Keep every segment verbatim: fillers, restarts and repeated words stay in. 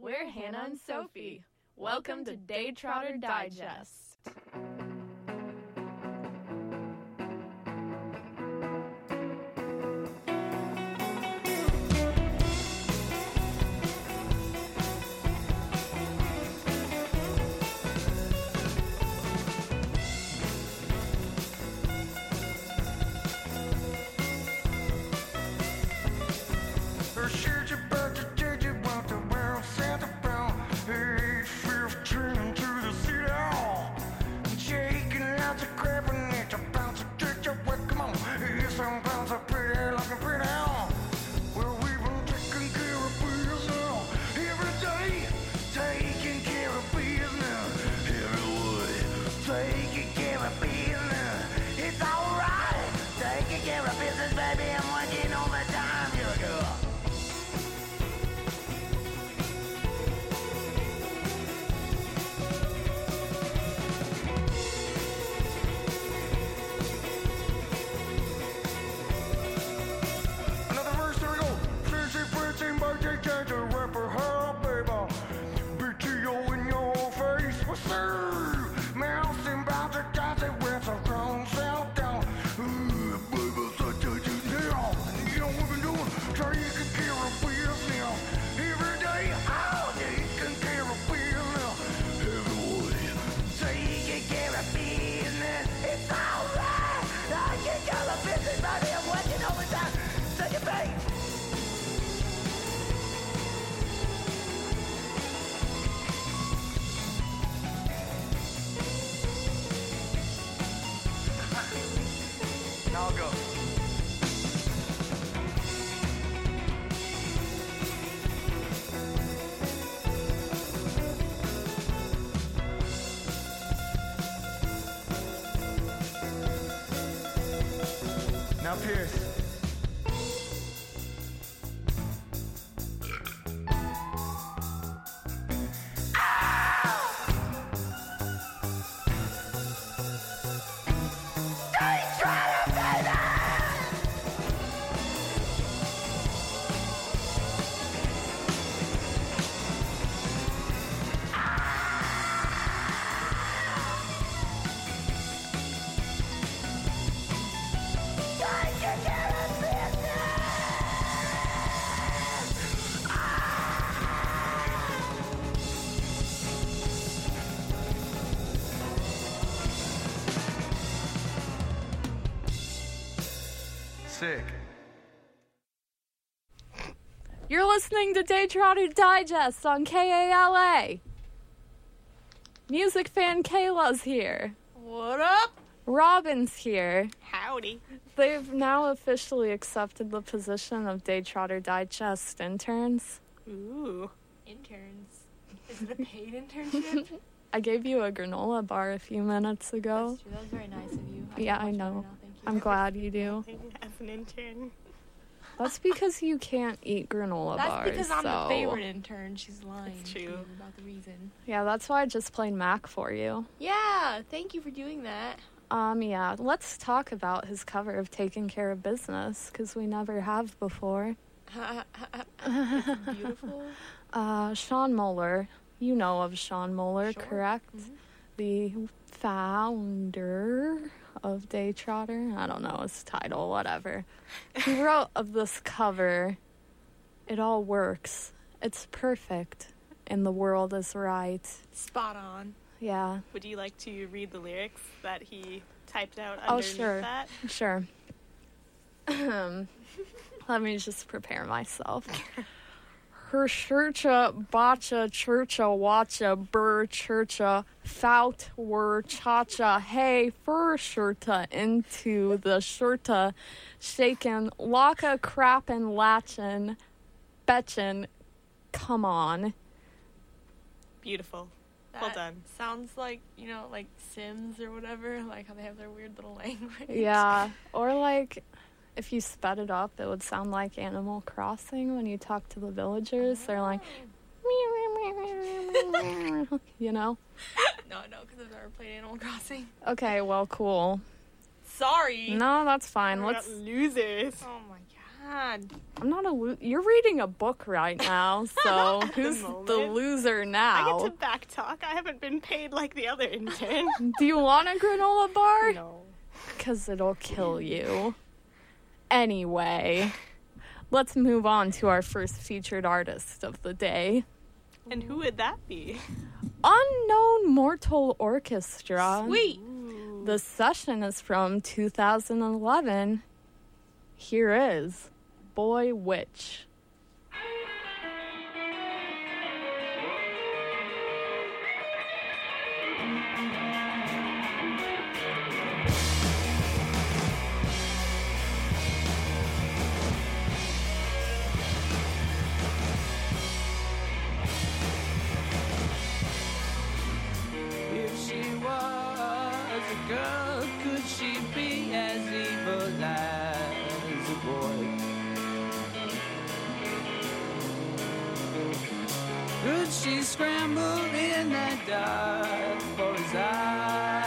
We're Hannah and Sophie. Welcome to Day Trotter Digest. I'll go. Now, Pierce. Sick. You're listening to Day Trotter Digest on K A L A. Music fan Kayla's here. What up? Robin's here. Howdy. They've now officially accepted the position of Day Trotter Digest interns. Ooh. Interns. Is it a paid internship? I gave you a granola bar a few minutes ago. That's true. That was very nice of you. I Yeah, feel I much know. better now, thank you. I'm glad you do. As an intern. That's because you can't eat granola That's bars. because I'm so. the favorite intern. She's lying That's to true. you about the reason. Yeah, that's why I just played Mac for you. Yeah, thank you for doing that. Um, yeah, let's talk about his cover of Taking Care of Business, because we never have before. It's beautiful. Uh, Sean Moeller. You know of Sean Moeller, Sure. correct? Mhm. The founder of Day Trotter. I don't know his title, whatever. He wrote of this cover, "It all works. It's perfect. And the world is right." Spot on. Yeah. Would you like to read the lyrics that he typed out Oh, underneath sure. that? Sure. Let me just prepare myself. Her shircha, bacha, churcha, watcha, burr, churcha, fout, were, cha-cha, hey, fur shirta, into the shirta, shaken, locka, crappin, latchin, betchin, come on. Beautiful. That Well done. Sounds like, you know, like Sims or whatever, like how they have their weird little language. Yeah, or like, if you sped it up, it would sound like Animal Crossing when you talk to the villagers. They're like, you know? No, no, because I've never played Animal Crossing. Okay, well, cool. Sorry. No, that's fine. We're Let's not losers. Oh my on. I'm not a lo- You're reading a book right now, so who's the, moment. loser I now? get to back talk. I haven't been paid like the other intern. Do you want a granola bar? No. Because it'll kill you. Anyway, let's move on to our first featured artist of the day. And who would that be? Unknown Mortal Orchestra. Sweet. The session is from two thousand eleven. Here is Boy Witch. If she was a girl, could she be as evil as a boy? Could she scramble in the dark for his eyes?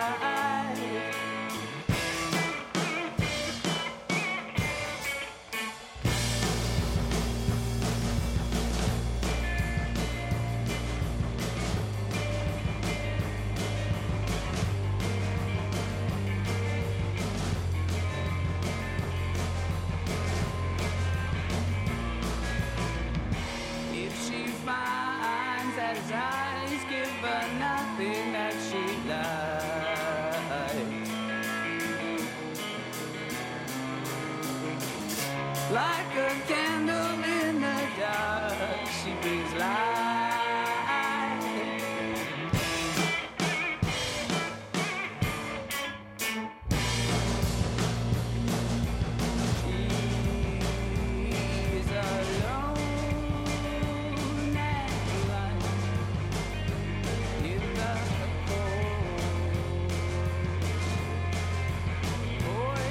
If she finds that his eyes give her nothing that she likes, like a candle in the dark, she brings light. She's alone at night in the cold. Boy,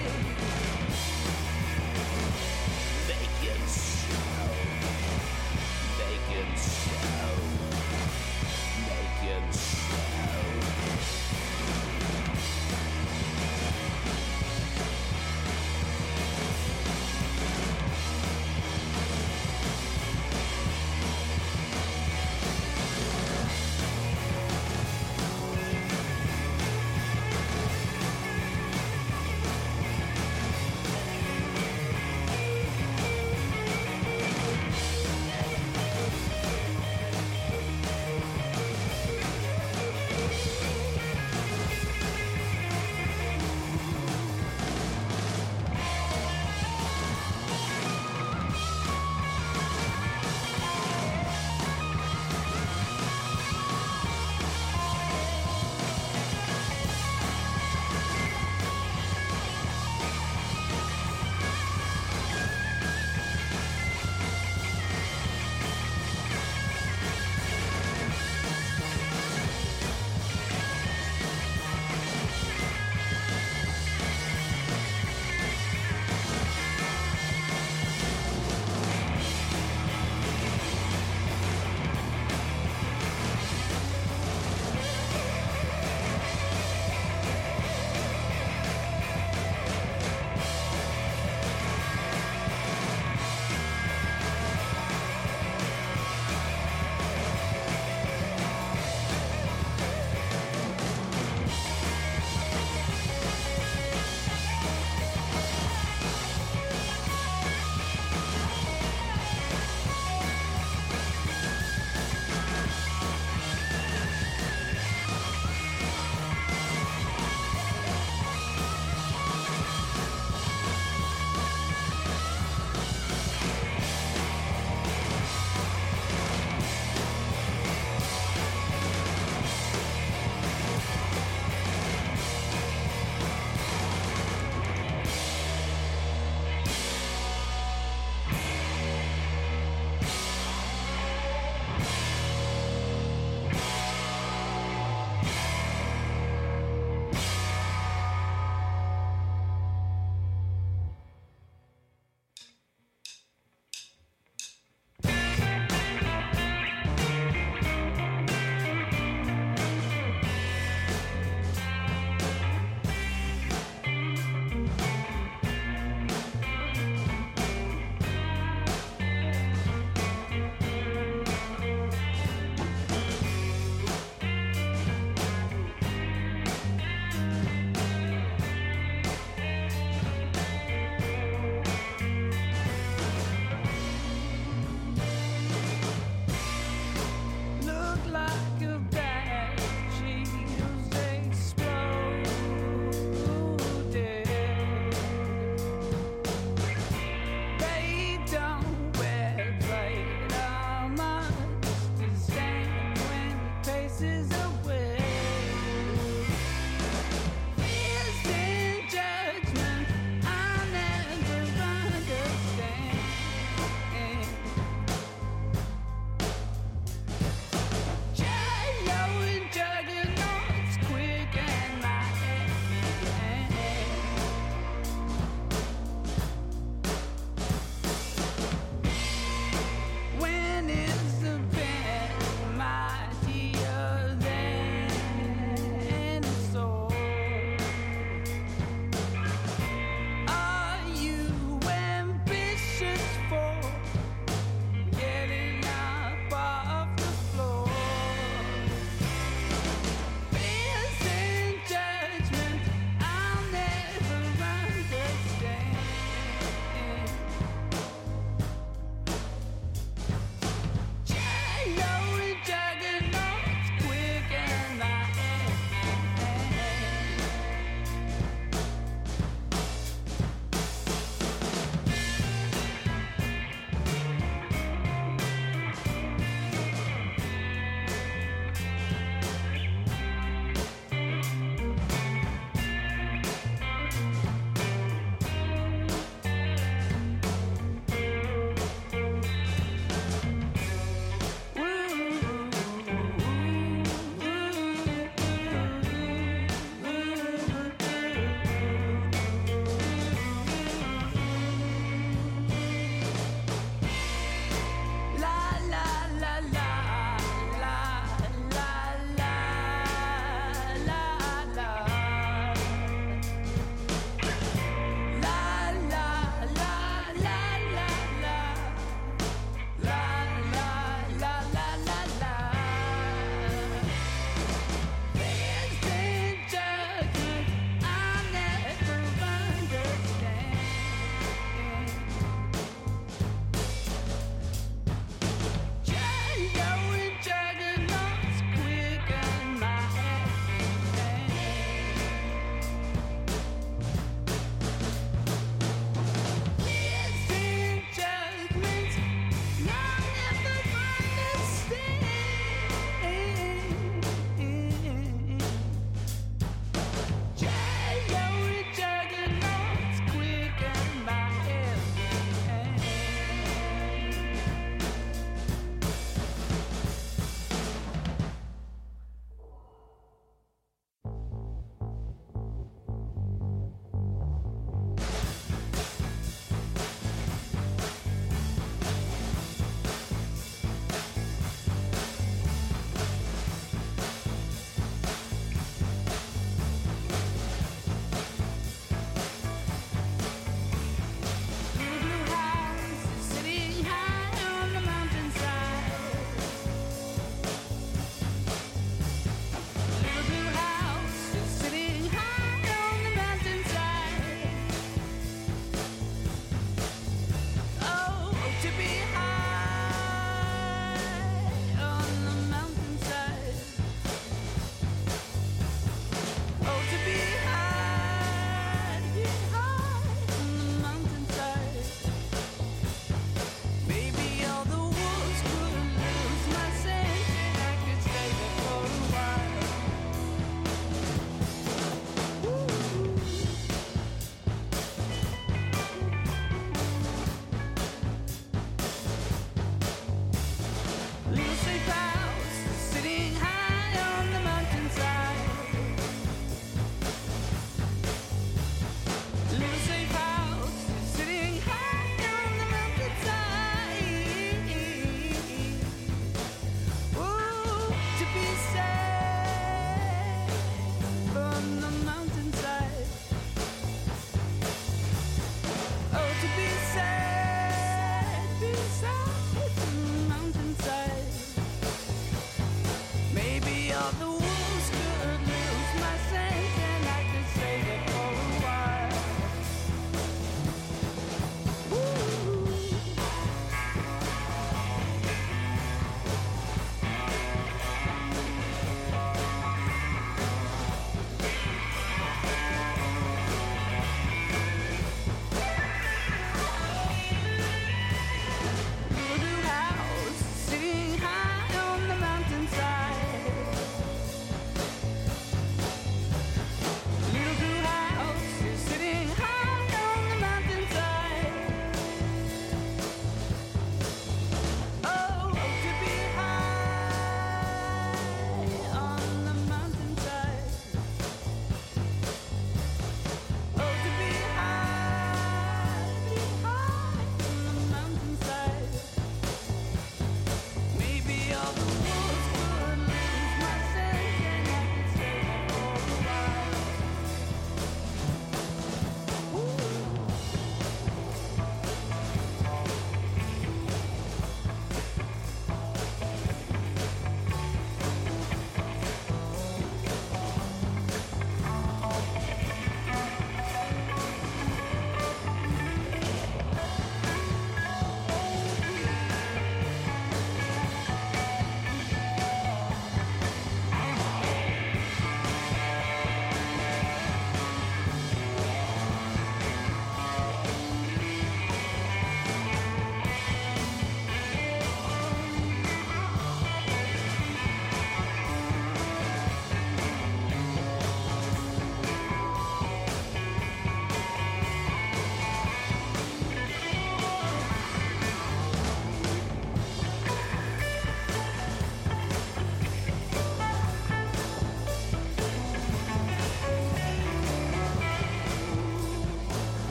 they can show, they can show.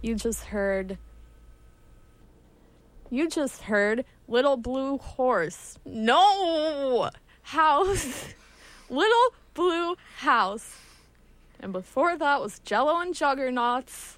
You just heard. You just heard Little Blue Horse. No! House. Little Blue House. And before that was Jello and Juggernauts.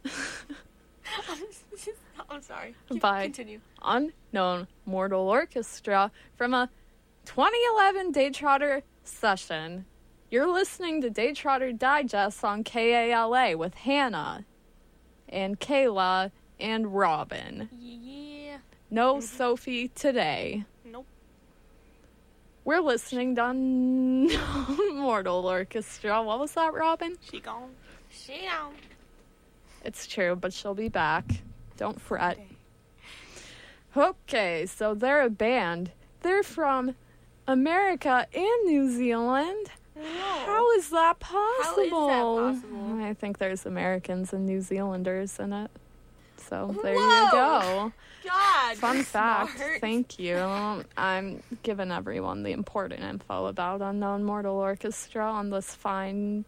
I'm sorry. Keep- By Continue. Unknown Mortal Orchestra from a twenty eleven Daytrotter session. You're listening to Daytrotter Digest on K A L A with Hannah and Kayla and Robin. Yeah. No Sophie today. Nope. We're listening to Unknown Mortal Orchestra. What was that, Robin? She gone. She gone. It's true, but she'll be back. Don't fret. Okay, so they're a band. They're from America and New Zealand. How is that possible? possible? I think there's Americans and New Zealanders in it. So there Whoa! you go. God. Fun you're fact. smart. Thank you. I'm giving everyone the important info about Unknown Mortal Orchestra on this fine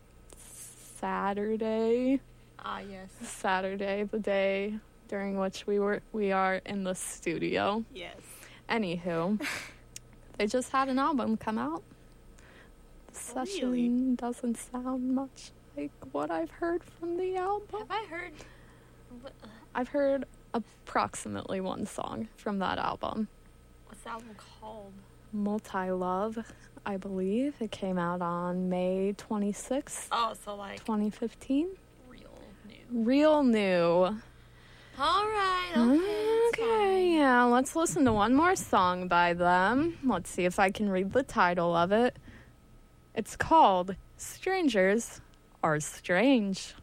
Saturday. Ah, yes. Saturday, the day during which we were we are in the studio. Yes. Anywho, they just had an album come out. The session Really? doesn't sound much like what I've heard from the album. Have I heard? What, uh, I've heard approximately one song from that album. what's the album called? Multi Love, I believe. It came out on May twenty-sixth, Oh, so like twenty fifteen. real new. Real new. All right. Okay. it's Okay, fine. yeah, let's listen to one more song by them. Let's see if I can read the title of it. It's called Strangers Are Strange.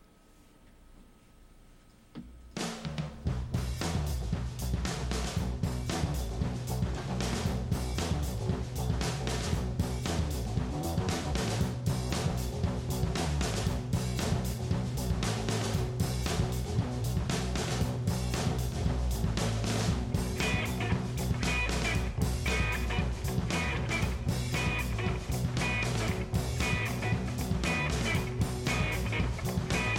Six.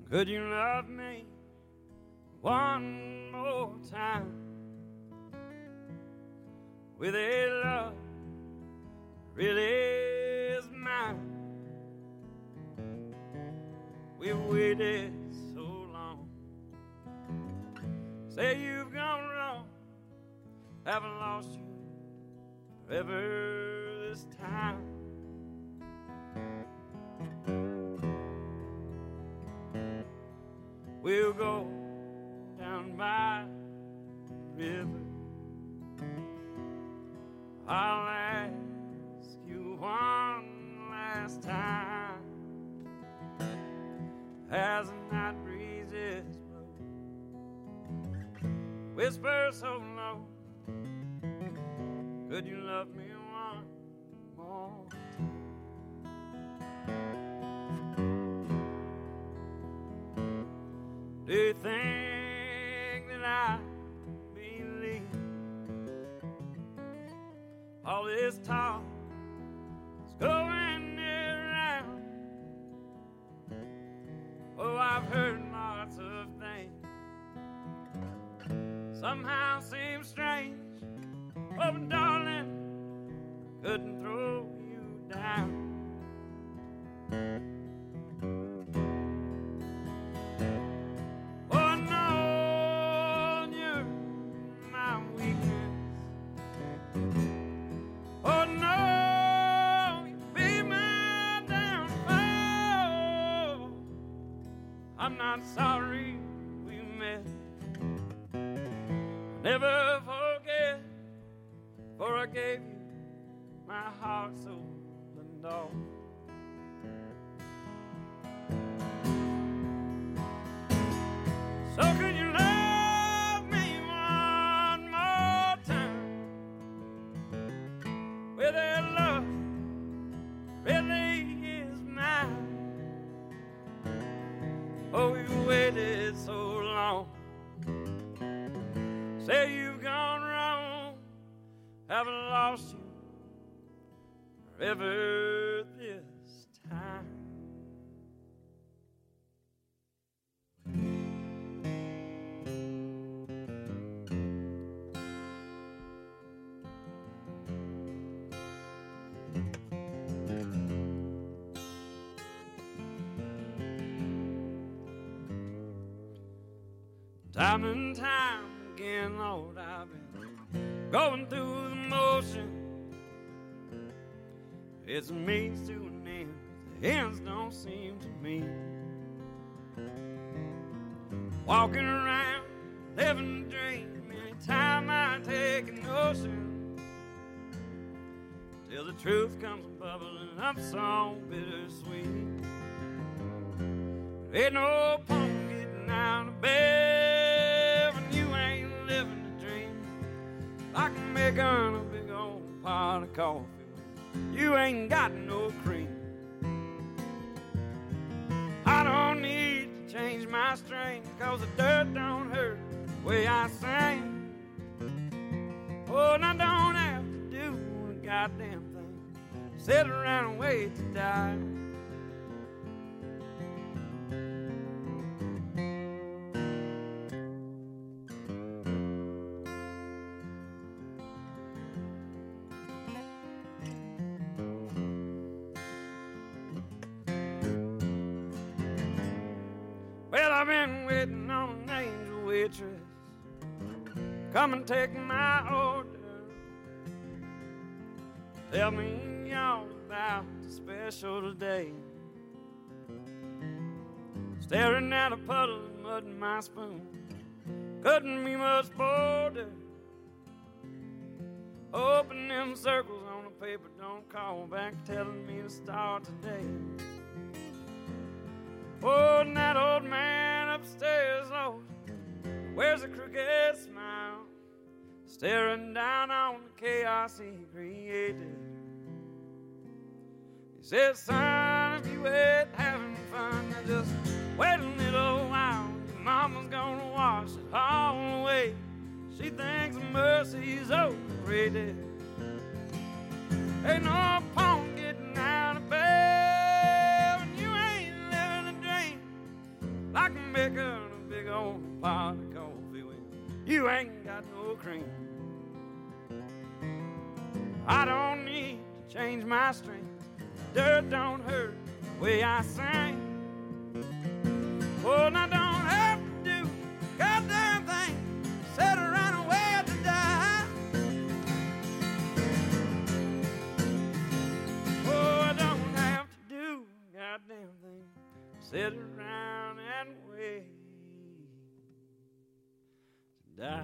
Could you love me one more time with a love really is mine? We waited so long. Say you've gone wrong, haven't lost you forever this time. We'll go down by the river. I'll ask you one last time, as the night breezes blow, whisper so low, could you love me one more time? Do you think that I believe all this talk is going around? Oh, I've heard lots of things somehow seem strange. Oh, but darling, I couldn't throw you down. I'm not sorry we met. Never forget, for I gave you my heart, soul, and all. So could you love me one more time with that love really is mine? Oh, we waited so long. Say you've gone wrong, haven't lost you forever this time. Time and time again, Lord, I've been going through the motion. It's a means to an end, the ends don't seem to meet. Walking around, living a dream, anytime I take a notion, till the truth comes bubbling up so bittersweet. There ain't no point getting out of bed when you ain't living the dream. I can make on a big old pot of coffee, you ain't got no cream. I don't need to change my strain, cause the dirt don't hurt the way I sing. Oh, and I don't have to do a goddamn thing, sit around and wait to die. Well, I've been waiting on an angel waitress, come and take my order. Tell me all about the special today. Staring at a puddle of mud in my spoon, couldn't be much bolder. Open them circles on the paper, don't call back telling me to start today. Oh, and that old man upstairs, Lord, wears a crooked smile, staring down on the chaos he created. He says, son, if you ain't having fun, now just wait a little while. Your mama's gonna wash it all away. She thinks mercy's overrated. Ain't no point getting out of bed when you ain't living a dream. making a big old pot of coffee when you ain't got no cream. I don't need to change my strings. Dirt don't hurt the way I sing. Oh, and I don't have to do a goddamn thing. Sit around and wait to die. Oh, I don't have to do a goddamn thing. Sit around and wait to die.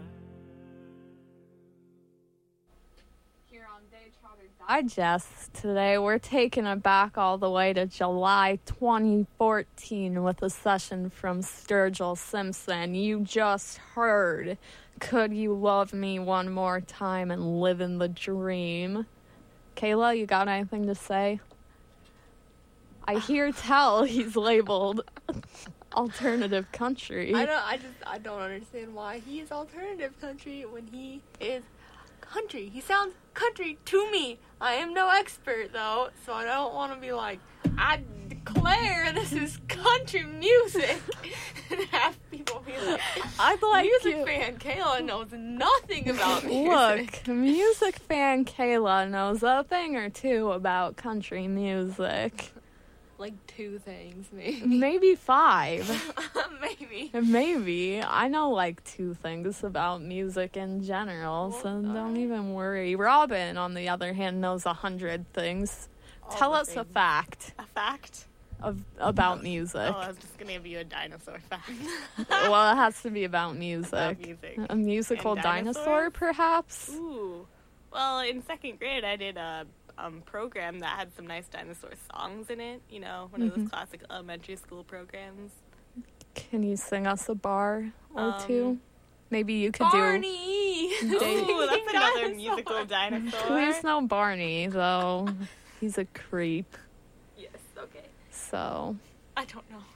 Here on Day Trotter Digest today, we're taking it back all the way to July twenty fourteen with a session from Sturgill Simpson. You just heard Could You Love Me One More Time and Live in the Dream. Kayla, you got anything to say? I hear tell he's labeled alternative country. I don't. I just. I don't understand why he is alternative country when he is country. He sounds country to me. I am no expert though, so I don't want to be like, I declare this is country music, and have people be like, I'd like music you. fan Kayla knows nothing about music. Look, music fan Kayla knows a thing or two about country music. Like two things, maybe. Maybe five. Maybe. Maybe. I know like two things about music in general, Well, so don't alright. even worry. Robin, on the other hand, knows a hundred things. All Tell the us a things. fact A fact? of about music. Oh, I was just gonna give you a dinosaur fact. Well, it has to be about music. About music. A musical And dinosaur, dinosaurs? perhaps? Ooh. Well, in second grade, I did a um, program that had some nice dinosaur songs in it. You know, one of Mm-hmm. those classic elementary school programs. Can you sing us a bar or Um, two? Maybe you could Barney! do. Ooh, that's another Dinosaur. musical dinosaur. Please no Barney, though. He's a creep. Yes, okay. So, I don't know.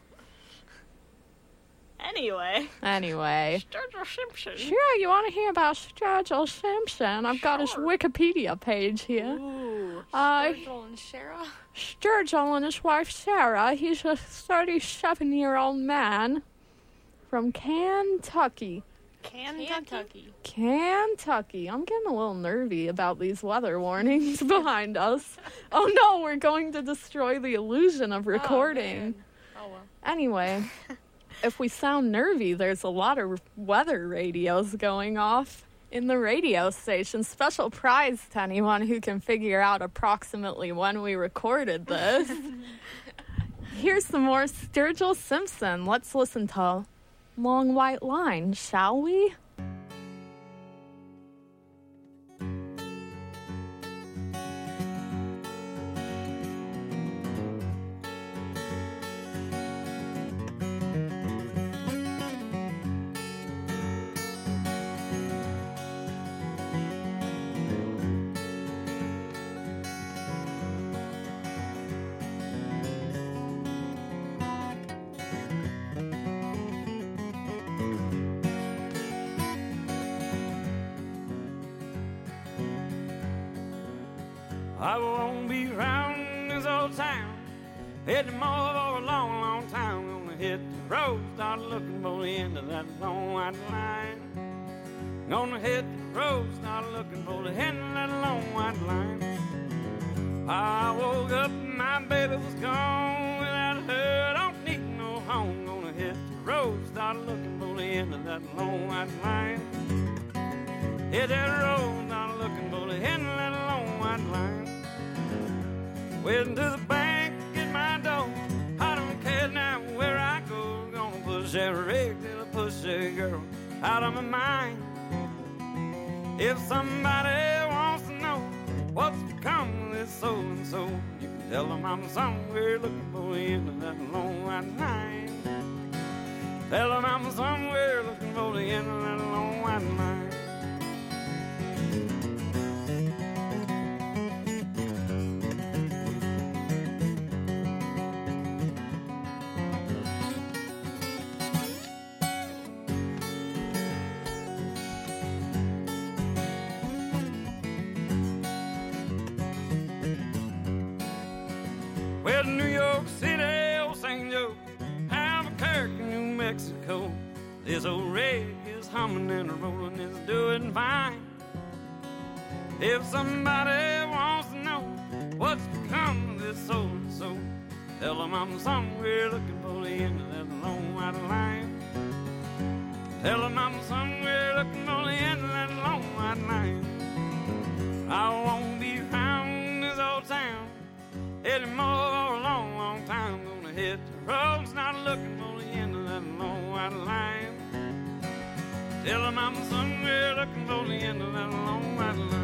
Anyway, anyway. Sturgill Simpson. Sure, you want to hear about Sturgill Simpson? I've got his Sure. Wikipedia page here. Ooh. Uh, Sturgill and Shara? Sturgill and his wife Sarah. He's a thirty-seven-year-old man from Kentucky. Kentucky. Kentucky. I'm getting a little nervy about these weather warnings behind us. Oh no, we're going to destroy the illusion of recording. Oh, well. Anyway, if we sound nervy, there's a lot of weather radios going off in the radio station. Special prize to anyone who can figure out approximately when we recorded this. Here's some more Sturgill Simpson. Let's listen to Long White Line, shall we? I won't be round this old town, heading more for a long, long time. Gonna hit the road, start looking for the end of that long white line. Gonna hit the road, start looking for the end of that long white line. I woke up and my baby was gone. Without her, don't need no home. Gonna hit the road, start looking for the end of that long white line. Hit that road, start looking for the end of that long white line. Waiting to the bank, get my dough. I don't care now where I go. Gonna push that rig till I push that girl out of my mind. If somebody wants to know what's become of this so and so, you can tell them I'm somewhere looking for the end of that long white line. Tell them I'm somewhere looking for the end of that long white line. Well, New York City, old Saint Joe, Albuquerque, New Mexico. This old rig is humming and rolling, it's doing fine. If somebody wants to know what's become of this soul to soul, tell them I'm somewhere looking for the end of that long white line. Tell them I'm somewhere looking for the end of that long white line. I won't be found in this old town anymore for a long, long time. Gonna hit the roads, not looking for the end of that long white line. Tell them I'm somewhere looking for the end of that long white line.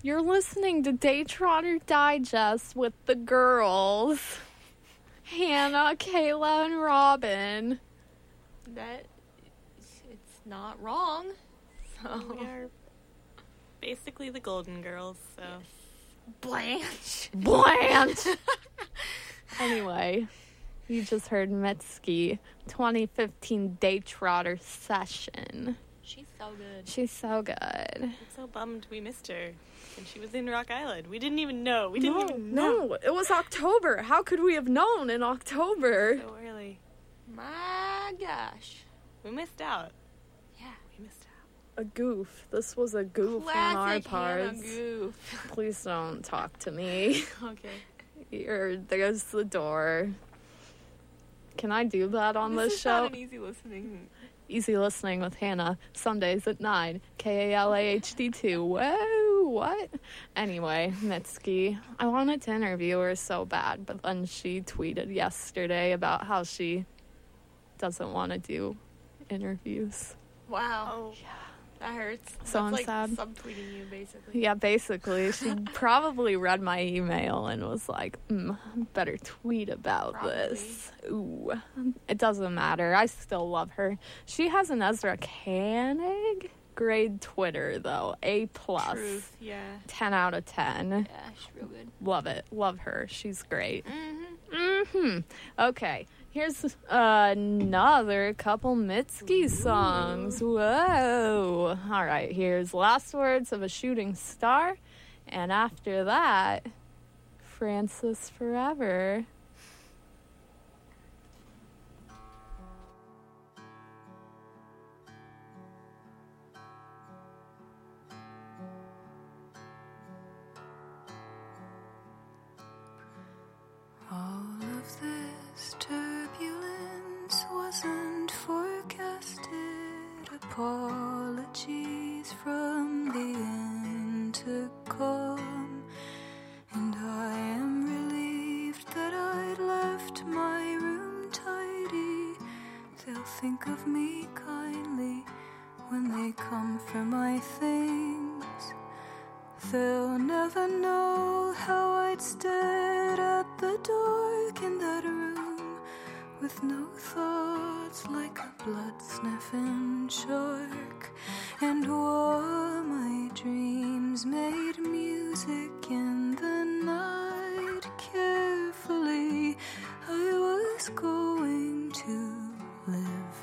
You're listening to Daytrotter Digest with the girls. Hannah, Kayla, and Robin. That it's not wrong. So We are basically the Golden Girls, so. Blanche. Blanche! Anyway, you just heard Mitski twenty fifteen Daytrotter session. She's so good. She's so good. I'm so bummed we missed her. And she was in Rock Island. We didn't even know. We didn't No, even know. no, it was October. How could we have known in October? So early. My gosh. We missed out. Yeah. We missed out. A goof. This was a goof on our Classic Hannah parts. goof. Please don't talk to me. Okay. You're, there's the door. Can I do that on this, This is show? not an easy listening. Easy listening with Hannah. Sundays at nine. K A L A H D two. Whoa, what? Anyway, Mitski. I wanted to interview her so bad, but then she tweeted yesterday about how she doesn't want to do interviews. Wow. Oh. That hurts. So I'm That's like sad. subtweeting you, basically. Yeah, basically, she probably read my email and was like, mm, better tweet about Probably. this. Ooh. It doesn't matter. I still love her. She has an Ezra Koenig grade Twitter, though. A plus. Truth, yeah. ten out of ten. Yeah, she's real good. Love it. Love her. She's great. Mm-hmm. Mm-hmm. Okay. Here's another couple Mitski songs. Whoa. All right. Here's Last Words of a Shooting Star. And after that, Francis Forever. All of this turbulence wasn't forecasted. Apologies from the intercom. And I am relieved that I'd left my room tidy. They'll think of me kindly when they come for my things. They'll never know how I'd stared at the dark in that room with no thoughts like a blood-sniffing shark. And while my dreams made music in the night, carefully I was going to live.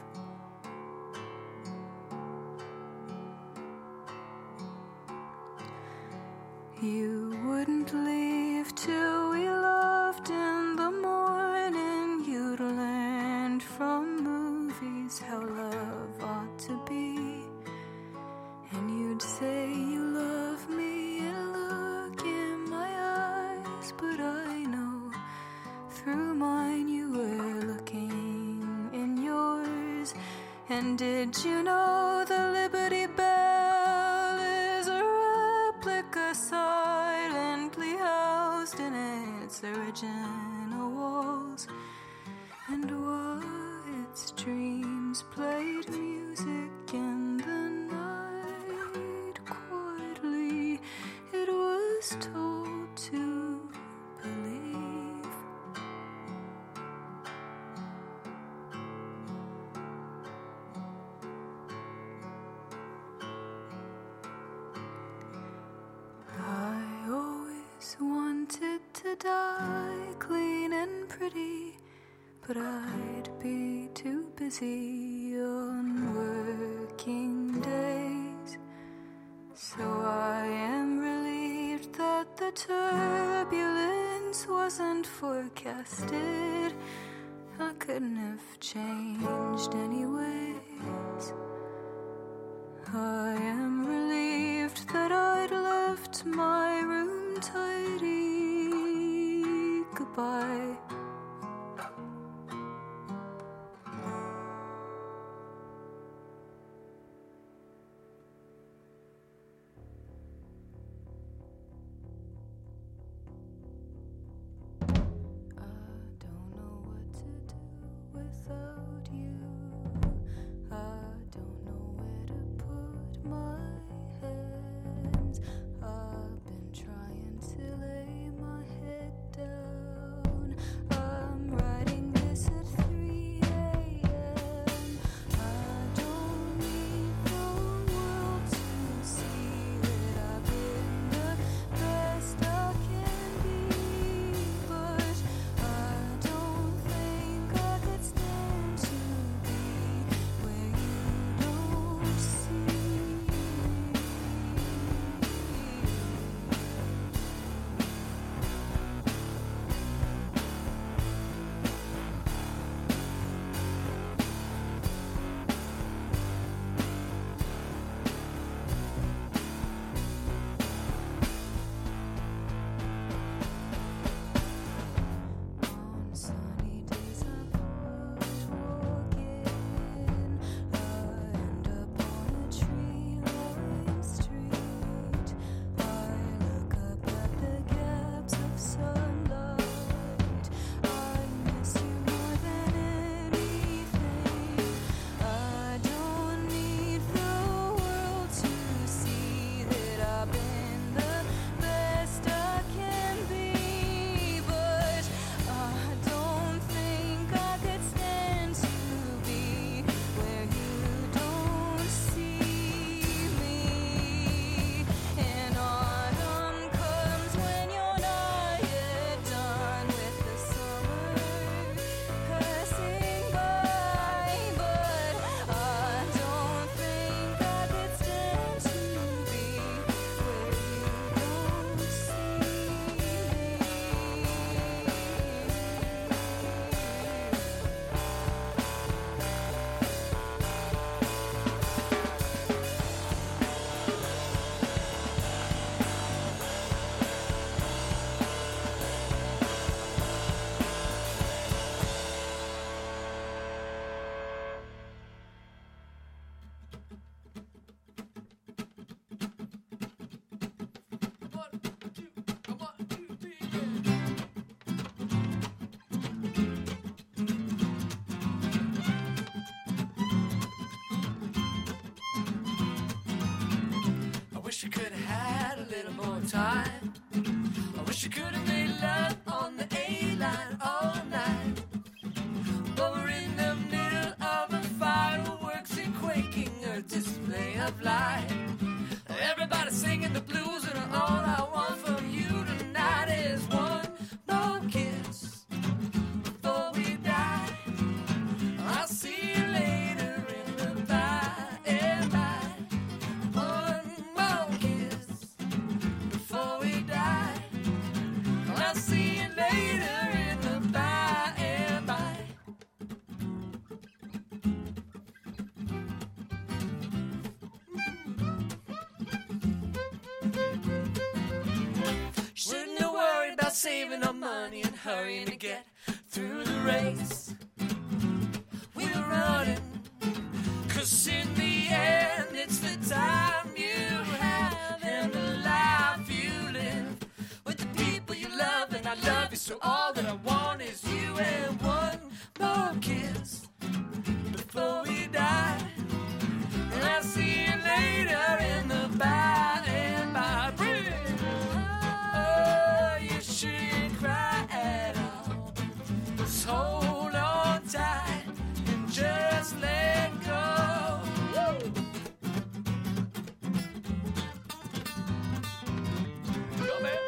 You wouldn't leave till we loved in the morning. You'd learned from movies how love ought to be. And you'd say you love me and look in my eyes. But I know through mine you were looking in yours. And did you know the Liberty Bell is a replica silently housed in its original walls? And while its dreams played music in the night, quietly it was told to believe. I always wanted to die clean and pretty, but I'd be too busy on working days. So I am relieved that the turbulence wasn't forecasted. I couldn't have changed anyways. I am relieved that I'd left my room tidy. Goodbye. I don't know what to do without you. I don't know where to put my hands. I've been time. I wish you could have made love on the A-line all night. But we're in the middle of a fireworks and quaking a display of light. Everybody singing the blues, and all I want from you tonight is one more kiss before we die. I'll see you later in the by and by. One more kiss before we die. I'll see you later in the by and by. Shouldn't have worried about saving our money and hurrying to get through the race. We're running, 'cause in the end it's the time you have and the life you live with the people you love, and I love you, so all that I want is you and one more kiss before we die. And I'll see you later in the by and by. Oh, you shouldn't cry at all. Just hold on tight and just let go. Go, man.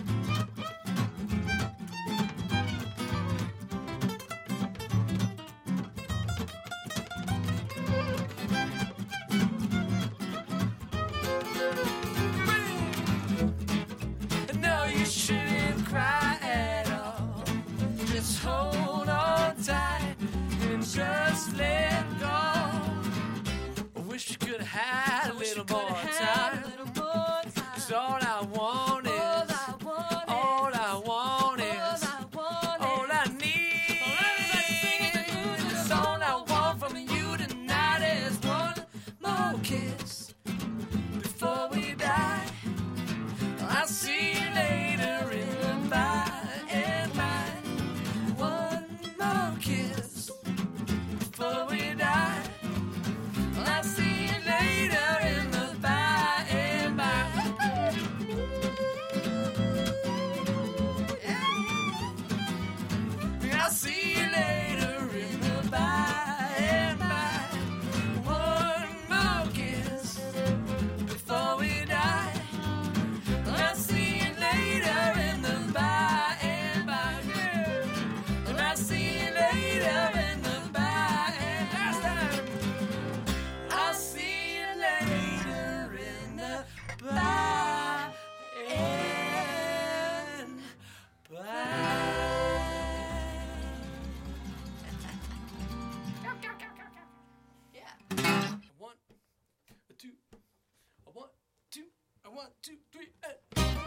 No, you shouldn't cry at all. Just hold on tight and just let go. I wish you could have had a little more time. 'Cause all I want is, all I want is, all I need. 'Cause all I want from you tonight is one more kiss before we die. I'll see you later in the by and by. One more kiss before we die. I'll see you later in the by and by. I'll see you later in the by and by. One more kiss before we die. I'll see you later in the by and by. And I'll see you later in the by and last time. I'll see you later in the by and by. Yeah. One, a two, a one, two, a one, two, three, and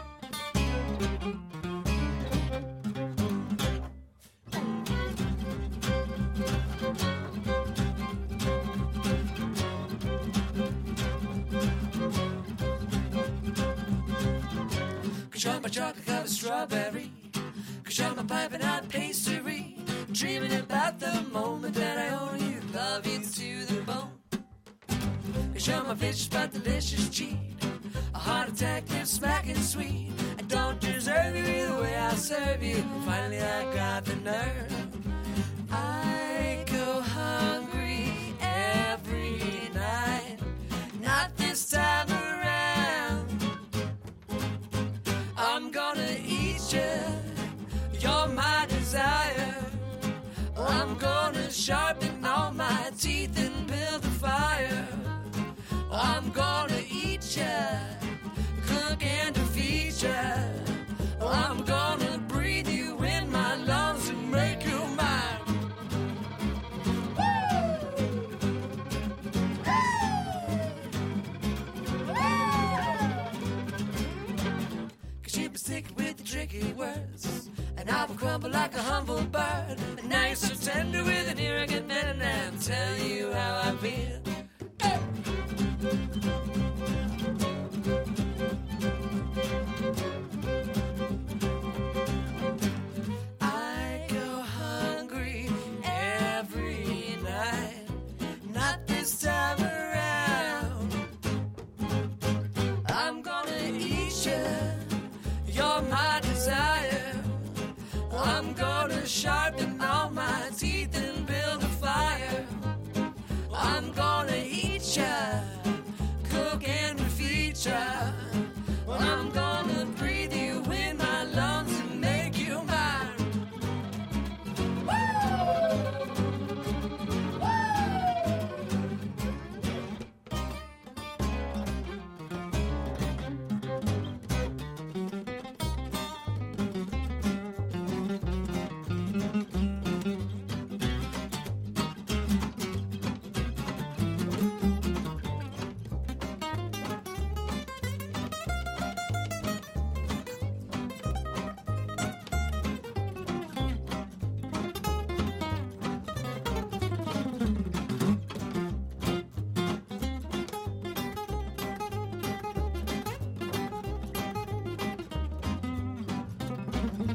Cause you're my chocolate covered strawberry. Cause you're my piping hot pastry. Dreaming about the moment that I own you. Love you to the bone. Cause you're my vicious but delicious cheat. A heart attack lips smacking sweet. I don't deserve you the way I serve you. Finally I got the nerve. I go hungry every night. Not this time around. I'm gonna eat you. You're my desire. I'm gonna sharpen all my teeth and build a fire. I'm gonna eat ya, cook and defeat ya. I'm gonna breathe you in my lungs and make you mine. Cause you've been sticking with the tricky words, and I will crumble like a humble bird. And now you're so tender with an arrogant man, and I'll tell you how I feel. Hey. I go hungry every night. Not this time around. I'm gonna eat you.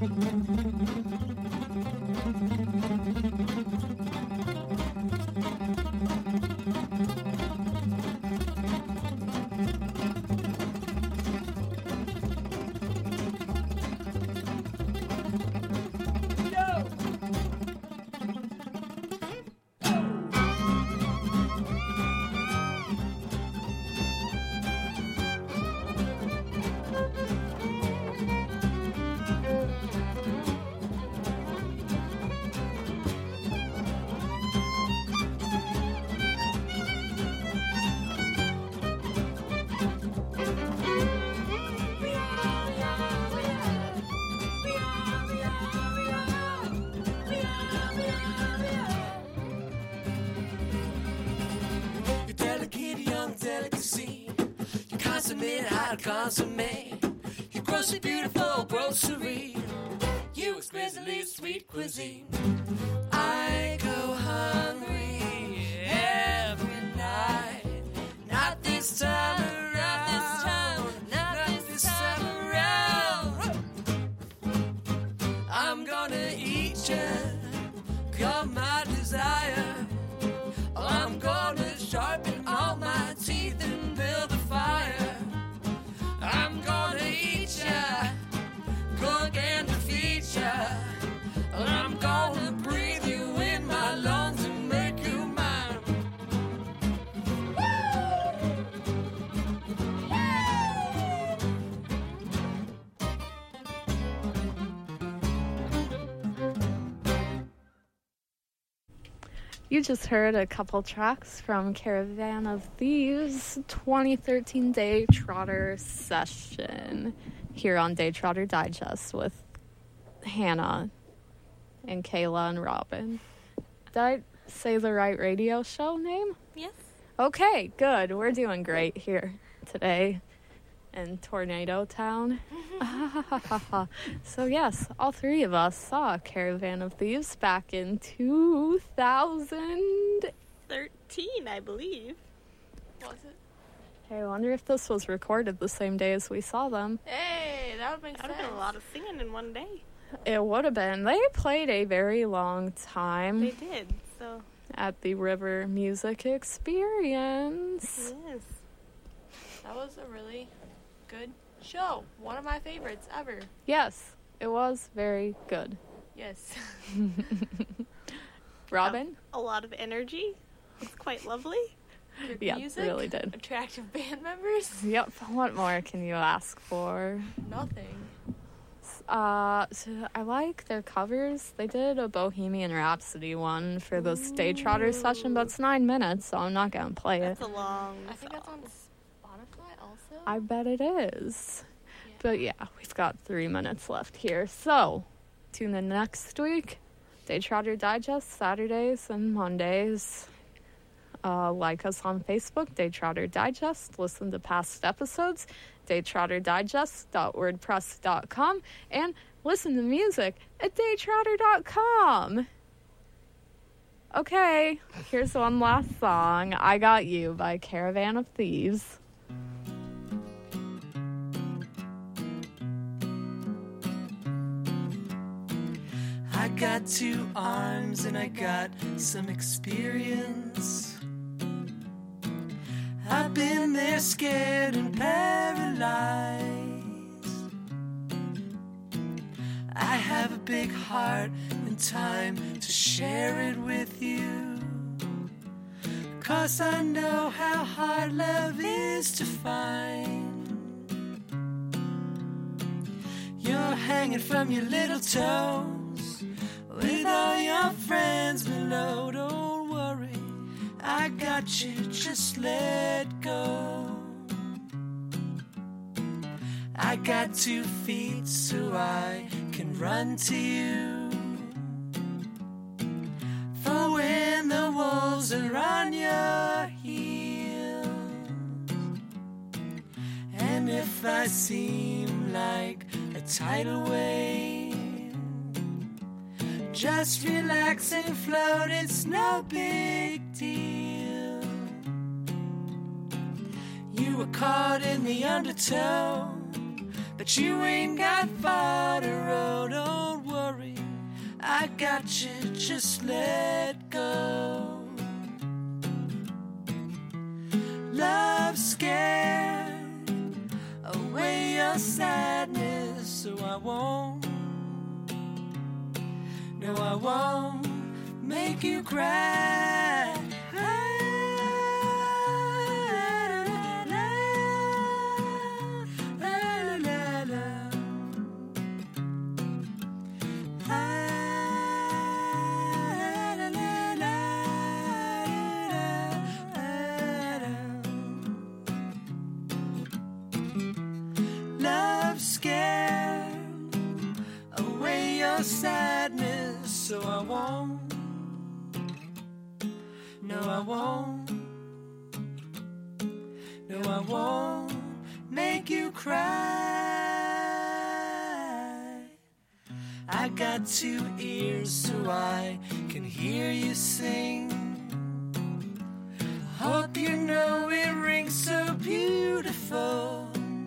Your delicate young delicacy, your consummate hot consomme, your grossly beautiful grocery, you exquisitely sweet cuisine. I go hungry every night. Not this time around. Not this time. Not this time around. I'm gonna eat you. Come my desire. I'm gonna sharpen all my teeth and build a fire. I'm gonna eat ya, cook and defeat ya. I'm gonna breathe you in my lungs and make you mine. You just heard a couple tracks from Caravan of Thieves' twenty thirteen Day Trotter session here on Day Trotter Digest with Hannah and Kayla and Robin. Did I say the right radio show name? Yes. Okay, good. We're doing great here today in Tornado Town. So yes, all three of us saw Caravan of Thieves back in two thousand thirteen, I believe. Was it? Hey, I wonder if this was recorded the same day as we saw them. Hey, that would make That would sense. have been a lot of singing in one day. It would have been. They played a very long time They did, so at the River Music Experience. yes. That was a really good show. One of my favorites ever. Yes, it was very good. Yes. Robin? A lot of energy. It's quite lovely. Good Yeah, music. really did. Attractive band members. Yep, what more can you ask for? Nothing. Uh, so I like their covers. They did a Bohemian Rhapsody one for the Day Trotter session, but it's nine minutes, so I'm not gonna play it. That's a long I think that's song. on Spotify also. I bet it is. Yeah. But yeah, we've got three minutes left here. So, tune in next week. Day Trotter Digest, Saturdays and Mondays. Uh, like us on Facebook, Day Trotter Digest. Listen to past episodes, day trotter digest dot wordpress dot com. And listen to music at day trotter dot com. Okay, here's one last song. I Got You by Caravan of Thieves. I got two arms and I got some experience. I've been there scared and paralyzed. I have a big heart and time to share it with you. 'Cause I know how hard love is to find. You're hanging from your little toes with all your friends below. Don't worry, I got you, just let go. I got two feet so I can run to you. For when the wolves are on your heels, and if I seem like a tidal wave, just relax and float, it's no big deal. You were caught in the undertow, but you ain't got far to roll. Don't worry, I got you, just let go. Love scared away your sadness, so I won't, no I won't make you cry. Love scared away your sadness, so I won't, no I won't, no I won't make you cry. I got two ears so I can hear you sing. Hope you know it rings so beautiful.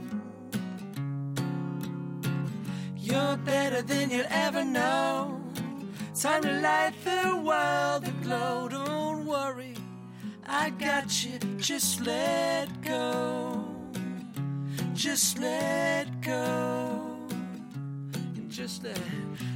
You're better than you'll ever know. Time to light the world aglow. Don't worry, I got you, just let go. Just let go. And just let